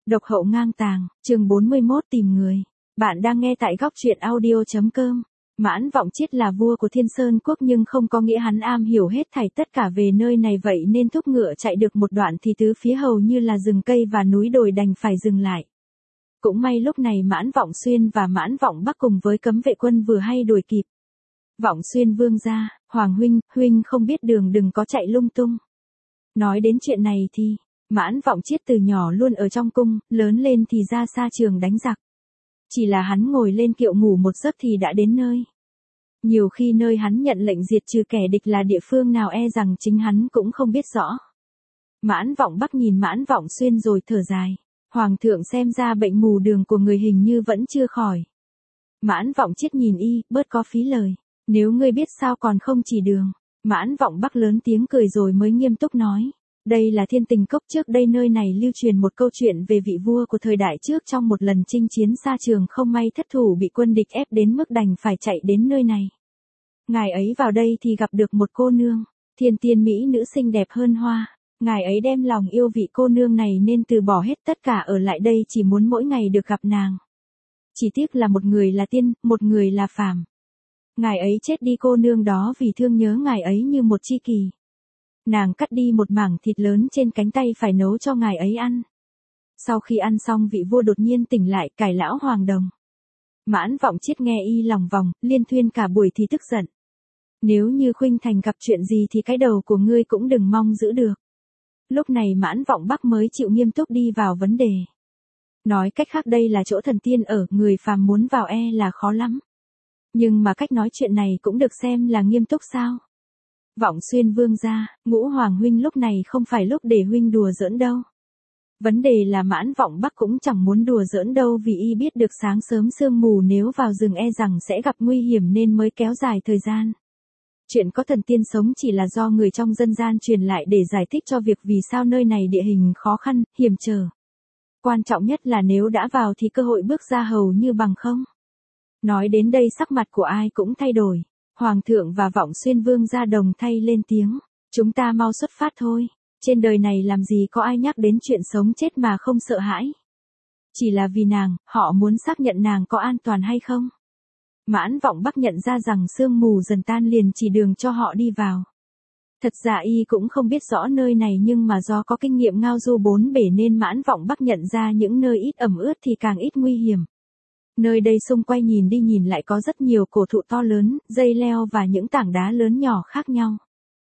Độc hậu ngang tàng, chương 41 tìm người. Bạn đang nghe tại góc truyện audio.com. Mãn Vọng Chiết là vua của Thiên Sơn Quốc nhưng không có nghĩa hắn am hiểu hết thảy tất cả về nơi này, vậy nên thúc ngựa chạy được một đoạn thì tứ phía hầu như là rừng cây và núi đồi đành phải dừng lại. Cũng may lúc này Mãn Vọng Xuyên và Mãn Vọng Bắc cùng với cấm vệ quân vừa hay đuổi kịp. Vọng Xuyên vương gia, Hoàng huynh không biết đường đừng có chạy lung tung. Nói đến chuyện này thì Mãn Vọng Chiết từ nhỏ luôn ở trong cung, lớn lên thì ra xa trường đánh giặc. Chỉ là hắn ngồi lên kiệu ngủ một giấc thì đã đến nơi. Nhiều khi nơi hắn nhận lệnh diệt trừ kẻ địch là địa phương nào e rằng chính hắn cũng không biết rõ. Mãn Vọng Bắc nhìn Mãn Vọng Xuyên rồi thở dài. Hoàng thượng xem ra bệnh mù đường của người hình như vẫn chưa khỏi. Mãn Vọng Chiết nhìn y, bớt có phí lời. Nếu ngươi biết sao còn không chỉ đường. Mãn Vọng Bắc lớn tiếng cười rồi mới nghiêm túc nói. Đây là Thiên Tình Cốc, trước đây nơi này lưu truyền một câu chuyện về vị vua của thời đại trước trong một lần chinh chiến xa trường không may thất thủ bị quân địch ép đến mức đành phải chạy đến nơi này. Ngài ấy vào đây thì gặp được một cô nương, thiên tiên mỹ nữ xinh đẹp hơn hoa. Ngài ấy đem lòng yêu vị cô nương này nên từ bỏ hết tất cả ở lại đây chỉ muốn mỗi ngày được gặp nàng. Chỉ tiếc là một người là tiên, một người là phàm. Ngài ấy chết đi, cô nương đó vì thương nhớ ngài ấy như một tri kỷ. Nàng cắt đi một mảng thịt lớn trên cánh tay phải nấu cho ngài ấy ăn. Sau khi ăn xong vị vua đột nhiên tỉnh lại, cải lão hoàng đồng. Mãn Vọng Chiết nghe y lòng vòng, liên thuyên cả buổi thì tức giận. Nếu như khuynh thành gặp chuyện gì thì cái đầu của ngươi cũng đừng mong giữ được. Lúc này Mãn Vọng Bắc mới chịu nghiêm túc đi vào vấn đề. Nói cách khác đây là chỗ thần tiên ở, người phàm muốn vào e là khó lắm. Nhưng mà cách nói chuyện này cũng được xem là nghiêm túc sao? Vọng Xuyên vương gia, Ngũ Hoàng huynh lúc này không phải lúc để huynh đùa giỡn đâu. Vấn đề là Mãn Vọng Bắc cũng chẳng muốn đùa giỡn đâu vì y biết được sáng sớm sương mù nếu vào rừng e rằng sẽ gặp nguy hiểm nên mới kéo dài thời gian. Chuyện có thần tiên sống chỉ là do người trong dân gian truyền lại để giải thích cho việc vì sao nơi này địa hình khó khăn, hiểm trở. Quan trọng nhất là nếu đã vào thì cơ hội bước ra hầu như bằng không. Nói đến đây sắc mặt của ai cũng thay đổi. Hoàng thượng và Vọng Xuyên vương gia đồng thay lên tiếng. Chúng ta mau xuất phát thôi. Trên đời này làm gì có ai nhắc đến chuyện sống chết mà không sợ hãi. Chỉ là vì nàng, họ muốn xác nhận nàng có an toàn hay không. Mãn Vọng Bắc nhận ra rằng sương mù dần tan liền chỉ đường cho họ đi vào. Thật ra y cũng không biết rõ nơi này nhưng mà do có kinh nghiệm ngao du bốn bể nên Mãn Vọng Bắc nhận ra những nơi ít ẩm ướt thì càng ít nguy hiểm. Nơi đây xung quanh nhìn đi nhìn lại có rất nhiều cổ thụ to lớn, dây leo và những tảng đá lớn nhỏ khác nhau.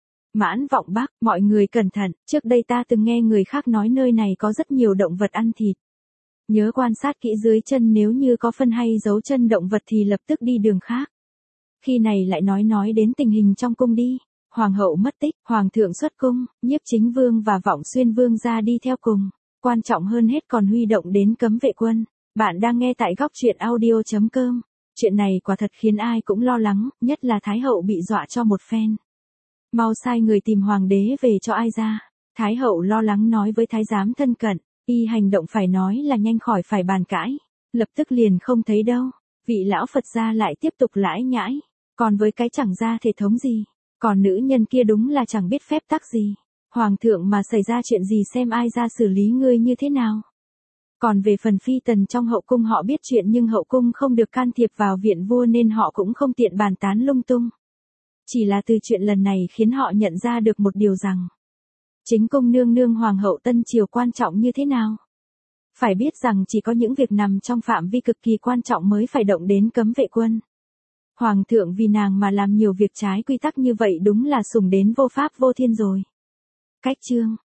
Mãn Vọng Bắc, mọi người cẩn thận, trước đây ta từng nghe người khác nói nơi này có rất nhiều động vật ăn thịt. Nhớ quan sát kỹ dưới chân, nếu như có phân hay dấu chân động vật thì lập tức đi đường khác. Khi này lại nói đến tình hình trong cung đi. Hoàng hậu mất tích, hoàng thượng xuất cung, Nhiếp Chính Vương và Vọng Xuyên vương gia đi theo cùng. Quan trọng hơn hết còn huy động đến cấm vệ quân. Bạn đang nghe tại góc truyện audio.com. Chuyện này quả thật khiến ai cũng lo lắng, nhất là Thái hậu bị dọa cho một phen. Mau sai người tìm hoàng đế về cho ai ra. Thái hậu lo lắng nói với thái giám thân cận, y hành động phải nói là nhanh khỏi phải bàn cãi. Lập tức liền không thấy đâu. Vị lão Phật gia lại tiếp tục lãi nhãi. Còn với cái chẳng ra thể thống gì. Còn nữ nhân kia đúng là chẳng biết phép tắc gì. Hoàng thượng mà xảy ra chuyện gì xem ai ra xử lý ngươi như thế nào. Còn về phần phi tần trong hậu cung họ biết chuyện nhưng hậu cung không được can thiệp vào viện vua nên họ cũng không tiện bàn tán lung tung. Chỉ là từ chuyện lần này khiến họ nhận ra được một điều rằng chính cung nương nương hoàng hậu Tân Triều quan trọng như thế nào. Phải biết rằng chỉ có những việc nằm trong phạm vi cực kỳ quan trọng mới phải động đến cấm vệ quân. Hoàng thượng vì nàng mà làm nhiều việc trái quy tắc như vậy đúng là sủng đến vô pháp vô thiên rồi. Cách chương